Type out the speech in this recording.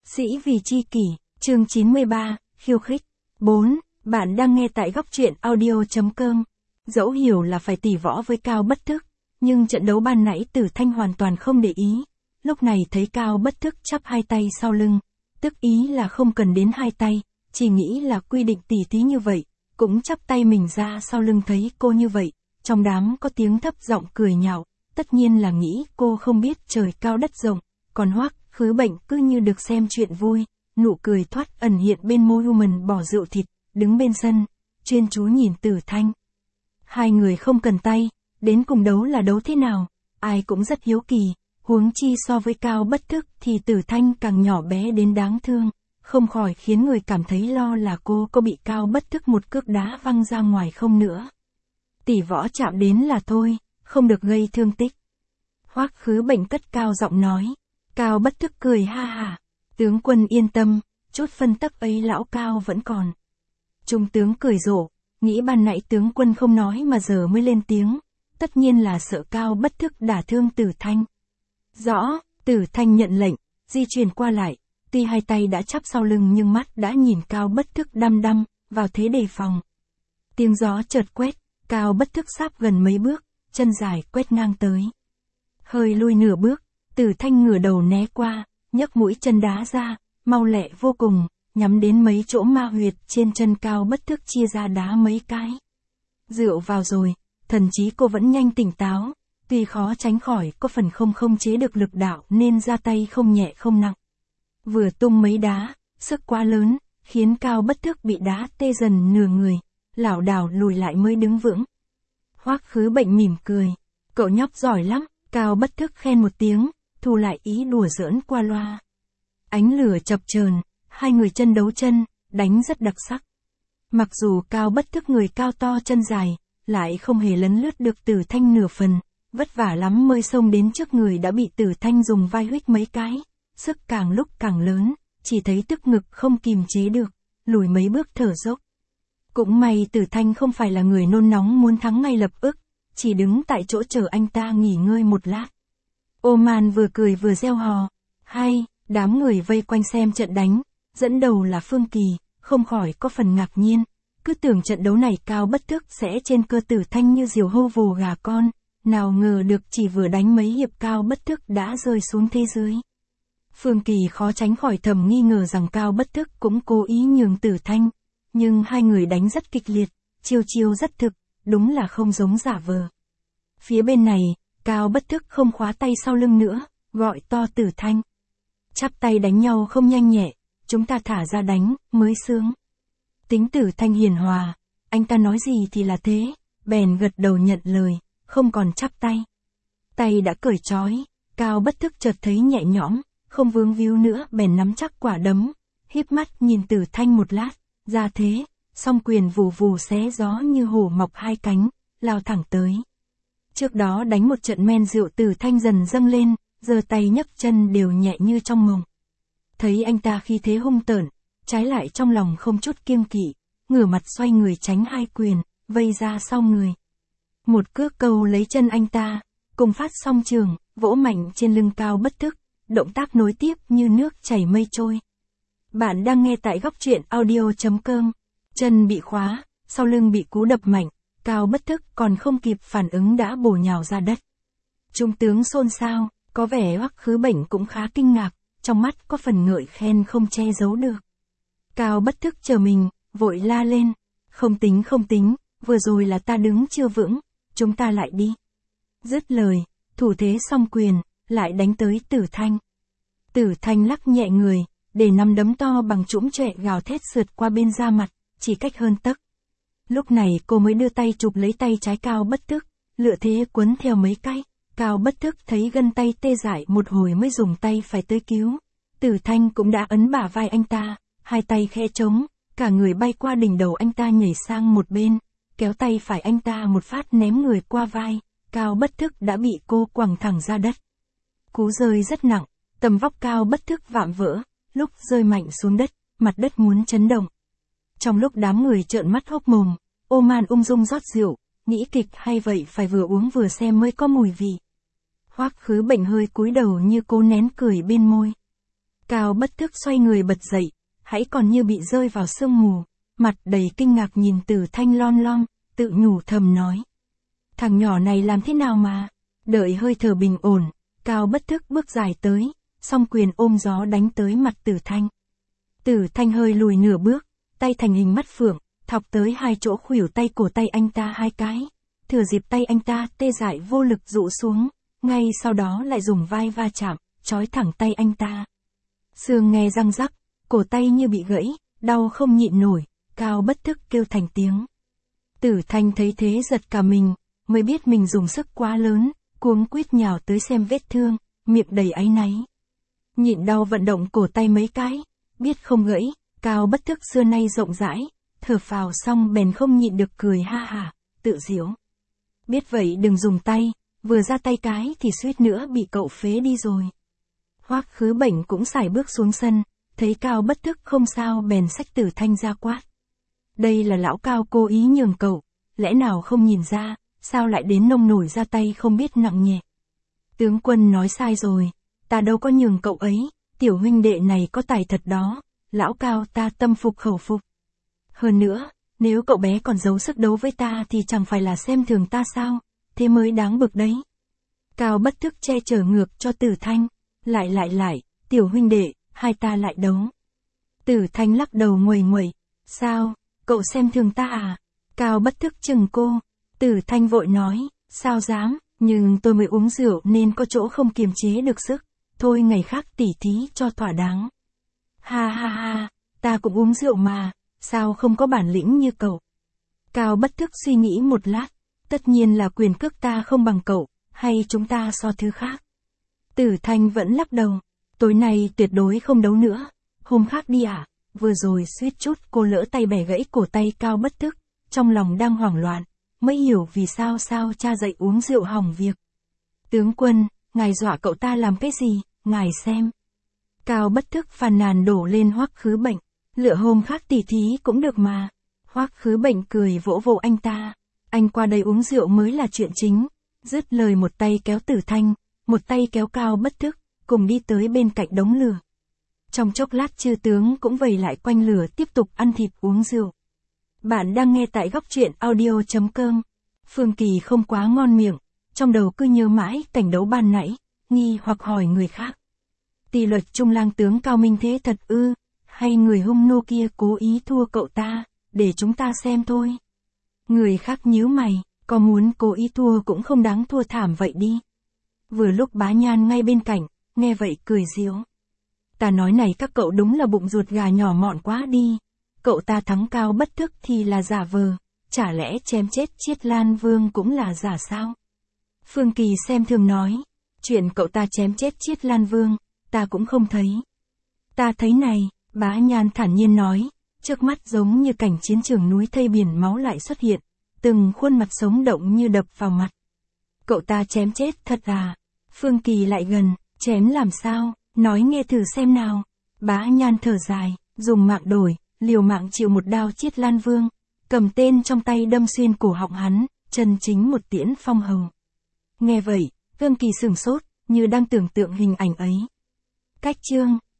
Sĩ vì chi kỷ, chương 93, khiêu khích. 4. Bạn đang nghe tại góc truyện audio.com. Dẫu hiểu là phải tỉ võ với Cao Bất Thức, nhưng trận đấu ban nãy Tử Thanh hoàn toàn không để ý. Lúc này thấy Cao Bất Thức chắp hai tay sau lưng, tức ý là không cần đến hai tay, chỉ nghĩ là quy định tỉ thí như vậy, cũng chắp tay mình ra sau lưng thấy cô như vậy. Trong đám có tiếng thấp giọng cười nhạo, tất nhiên là nghĩ cô không biết trời cao đất rộng, còn Hoắc Khứ Bệnh cứ như được xem chuyện vui, nụ cười thoát ẩn hiện bên môi Human bỏ rượu thịt, đứng bên sân, chuyên chú nhìn Tử Thanh. Hai người không cần tay, đến cùng đấu là đấu thế nào, ai cũng rất hiếu kỳ, huống chi so với Cao Bất Thức thì Tử Thanh càng nhỏ bé đến đáng thương, không khỏi khiến người cảm thấy lo là cô có bị Cao Bất Thức một cước đá văng ra ngoài không nữa. Tỉ võ chạm đến là thôi, không được gây thương tích. Hoắc Khứ Bệnh cất cao giọng nói. Cao Bất Thức cười ha hả. Tướng quân yên tâm, chút phân tắc ấy lão Cao vẫn còn. Trung tướng cười rộ, nghĩ ban nãy tướng quân không nói mà giờ mới lên tiếng, tất nhiên là sợ Cao Bất Thức đả thương Tử Thanh. Rõ, Tử Thanh nhận lệnh, di chuyển qua lại, tuy hai tay đã chắp sau lưng nhưng mắt đã nhìn Cao Bất Thức đăm đăm, vào thế đề phòng. Tiếng gió chợt quét, Cao Bất Thức sáp gần mấy bước, chân dài quét ngang tới. Hơi lui nửa bước, Tử Thanh ngửa đầu né qua, nhấc mũi chân đá ra, mau lẹ vô cùng, nhắm đến mấy chỗ ma huyệt trên chân Cao Bất Thức chia ra đá mấy cái. Rượu vào rồi, thần trí cô vẫn nhanh tỉnh táo, tuy khó tránh khỏi có phần không chế được lực đạo nên ra tay không nhẹ không nặng. Vừa tung mấy đá, sức quá lớn, khiến Cao Bất Thức bị đá tê dần nửa người, lảo đảo lùi lại mới đứng vững. Hoắc Khứ Bệnh mỉm cười, cậu nhóc giỏi lắm, Cao Bất Thức khen một tiếng, thu lại ý đùa giỡn qua loa. Ánh lửa chập chờn, hai người chân đấu chân, đánh rất đặc sắc. Mặc dù Cao Bất Thức người cao to chân dài, lại không hề lấn lướt được Tử Thanh nửa phần, vất vả lắm mới xông đến trước người đã bị Tử Thanh dùng vai huých mấy cái, sức càng lúc càng lớn, chỉ thấy tức ngực không kìm chế được, lùi mấy bước thở dốc. Cũng may Tử Thanh không phải là người nôn nóng muốn thắng ngay lập tức, chỉ đứng tại chỗ chờ anh ta nghỉ ngơi một lát. Oman vừa cười vừa reo hò, hay, đám người vây quanh xem trận đánh, dẫn đầu là Phương Kỳ, không khỏi có phần ngạc nhiên, cứ tưởng trận đấu này Cao Bất Thức sẽ trên cơ Tử Thanh như diều hâu vồ gà con, nào ngờ được chỉ vừa đánh mấy hiệp Cao Bất Thức đã rơi xuống thế dưới. Phương Kỳ khó tránh khỏi thầm nghi ngờ rằng Cao Bất Thức cũng cố ý nhường Tử Thanh, nhưng hai người đánh rất kịch liệt, chiêu rất thực, đúng là không giống giả vờ. Phía bên này, Cao Bất Thức không khóa tay sau lưng nữa, gọi to Tử Thanh. Chắp tay đánh nhau không nhanh nhẹ, chúng ta thả ra đánh, mới sướng. Tính Tử Thanh hiền hòa, anh ta nói gì thì là thế, bèn gật đầu nhận lời, không còn chắp tay. Tay đã cởi trói, Cao Bất Thức chợt thấy nhẹ nhõm, không vướng víu nữa bèn nắm chắc quả đấm, híp mắt nhìn Tử Thanh một lát, ra thế, song quyền vù vù xé gió như hổ mọc hai cánh, lao thẳng tới. Trước đó đánh một trận men rượu Tử Thanh dần dâng lên, giơ tay nhấc chân đều nhẹ như trong mộng. Thấy anh ta khi thế hung tợn, trái lại trong lòng không chút kiêng kỵ, ngửa mặt xoay người tránh hai quyền, vây ra sau người. Một cước câu lấy chân anh ta, cùng phát song trường, vỗ mạnh trên lưng Cao Bất Thức, động tác nối tiếp như nước chảy mây trôi. Bạn đang nghe tại góc truyện audio.com. Chân bị khóa, sau lưng bị cú đập mạnh, Cao Bất Thức còn không kịp phản ứng đã bổ nhào ra đất. Trung tướng xôn xao, có vẻ Hoắc Khứ Bệnh cũng khá kinh ngạc, trong mắt có phần ngợi khen không che giấu được. Cao Bất Thức chờ mình, vội la lên, không tính, vừa rồi là ta đứng chưa vững, chúng ta lại đi. Dứt lời, thủ thế song quyền, lại đánh tới Tử Thanh. Tử Thanh lắc nhẹ người, để nắm đấm to bằng trũm trệ gào thét sượt qua bên da mặt, chỉ cách hơn tấc. Lúc này cô mới đưa tay chụp lấy tay trái Cao Bất Thức, lựa thế quấn theo mấy cái. Cao Bất Thức thấy gân tay tê dại một hồi mới dùng tay phải tới cứu. Tử Thanh cũng đã ấn bả vai anh ta, hai tay khẽ trống, cả người bay qua đỉnh đầu anh ta nhảy sang một bên, kéo tay phải anh ta một phát ném người qua vai. Cao Bất Thức đã bị cô quẳng thẳng ra đất. Cú rơi rất nặng, tầm vóc Cao Bất Thức vạm vỡ, lúc rơi mạnh xuống đất, mặt đất muốn chấn động. Trong lúc đám người trợn mắt hốc mồm, Oman ung dung rót rượu, nghĩ kịch hay vậy phải vừa uống vừa xem mới có mùi vị. Hoắc Khứ Bệnh hơi cúi đầu như cố nén cười bên môi. Cao Bất Thức xoay người bật dậy, hãy còn như bị rơi vào sương mù, mặt đầy kinh ngạc nhìn Tử Thanh lon lon, tự nhủ thầm nói. Thằng nhỏ này làm thế nào mà? Đợi hơi thở bình ổn, Cao Bất Thức bước dài tới, song quyền ôm gió đánh tới mặt Tử Thanh. Tử Thanh hơi lùi nửa bước, tay thành hình mắt phượng, thọc tới hai chỗ khuỷu tay cổ tay anh ta hai cái. Thừa dịp tay anh ta tê dại vô lực rũ xuống, ngay sau đó lại dùng vai va chạm, trói thẳng tay anh ta. Xương nghe răng rắc, cổ tay như bị gãy, đau không nhịn nổi, Cao Bất Thức kêu thành tiếng. Tử Thanh thấy thế giật cả mình, mới biết mình dùng sức quá lớn, cuống quýt nhào tới xem vết thương, miệng đầy áy náy. Nhịn đau vận động cổ tay mấy cái, biết không gãy, Cao Bất Thức xưa nay rộng rãi, thở phào xong bèn không nhịn được cười ha hả, tự giễu. Biết vậy đừng dùng tay, vừa ra tay cái thì suýt nữa bị cậu phế đi rồi. Hoắc Khứ Bệnh cũng sải bước xuống sân, thấy Cao Bất Thức không sao bèn xách Tử Thanh ra quát. Đây là lão Cao cố ý nhường cậu, lẽ nào không nhìn ra, sao lại đến nông nổi ra tay không biết nặng nhẹ. Tướng quân nói sai rồi, ta đâu có nhường cậu ấy, tiểu huynh đệ này có tài thật đó, lão Cao ta tâm phục khẩu phục. Hơn nữa, nếu cậu bé còn giấu sức đấu với ta thì chẳng phải là xem thường ta sao, thế mới đáng bực đấy. Cao Bất Thức che chở ngược cho Tử Thanh, lại, tiểu huynh đệ, hai ta lại đấu. Tử Thanh lắc đầu nguầy nguậy, sao, cậu xem thường ta à? Cao Bất Thức chừng cô, Tử Thanh vội nói, sao dám, nhưng tôi mới uống rượu nên có chỗ không kiềm chế được sức, thôi ngày khác tỉ thí cho thỏa đáng. Ha ha ha, ta cũng uống rượu mà, sao không có bản lĩnh như cậu. Cao Bất Thức suy nghĩ một lát, tất nhiên là quyền cước ta không bằng cậu, hay chúng ta so thứ khác. Tử Thanh vẫn lắc đầu, tối nay tuyệt đối không đấu nữa, hôm khác đi à, vừa rồi suýt chút cô lỡ tay bẻ gãy cổ tay Cao Bất Thức, trong lòng đang hoảng loạn, mới hiểu vì sao cha dạy uống rượu hỏng việc. Tướng quân, ngài dọa cậu ta làm cái gì, ngài xem. Cao Bất Thức phàn nàn đổ lên Hoắc Khứ Bệnh, lựa hôm khác tỉ thí cũng được mà. Hoắc Khứ Bệnh cười vỗ vỗ anh ta, anh qua đây uống rượu mới là chuyện chính, dứt lời một tay kéo Tử Thanh, một tay kéo Cao Bất Thức, cùng đi tới bên cạnh đống lửa. Trong chốc lát chư tướng cũng vây lại quanh lửa tiếp tục ăn thịt uống rượu. Bạn đang nghe tại góc truyện audio.com. Phương Kỳ không quá ngon miệng, trong đầu cứ nhớ mãi cảnh đấu ban nãy, nghi hoặc hỏi người khác. Tỳ Luật Trung lang tướng Cao Minh thế thật ư, hay người hung nô kia cố ý thua cậu ta, để chúng ta xem thôi. Người khác nhíu mày, có muốn cố ý thua cũng không đáng thua thảm vậy đi. Vừa lúc Bá Nhan ngay bên cạnh, nghe vậy cười giễu. Ta nói này các cậu đúng là bụng ruột gà nhỏ mọn quá đi. Cậu ta thắng Cao Bất Thức thì là giả vờ, chả lẽ chém chết Chiết Lan Vương cũng là giả sao? Phương Kỳ xem thường nói, chuyện cậu ta chém chết Chiết Lan Vương, ta cũng không thấy. Ta thấy này, Bá Nhan thản nhiên nói, trước mắt giống như cảnh chiến trường núi thây biển máu lại xuất hiện, từng khuôn mặt sống động như đập vào mặt. Cậu ta chém chết thật à? Phương Kỳ lại gần, chém làm sao, nói nghe thử xem nào. Bá Nhan thở dài, dùng mạng đổi, liều mạng chịu một đao Chiết Lan Vương, cầm tên trong tay đâm xuyên cổ họng hắn, chân chính một tiễn phong hầu. Nghe vậy, Phương Kỳ sửng sốt, như đang tưởng tượng hình ảnh ấy. Cách chương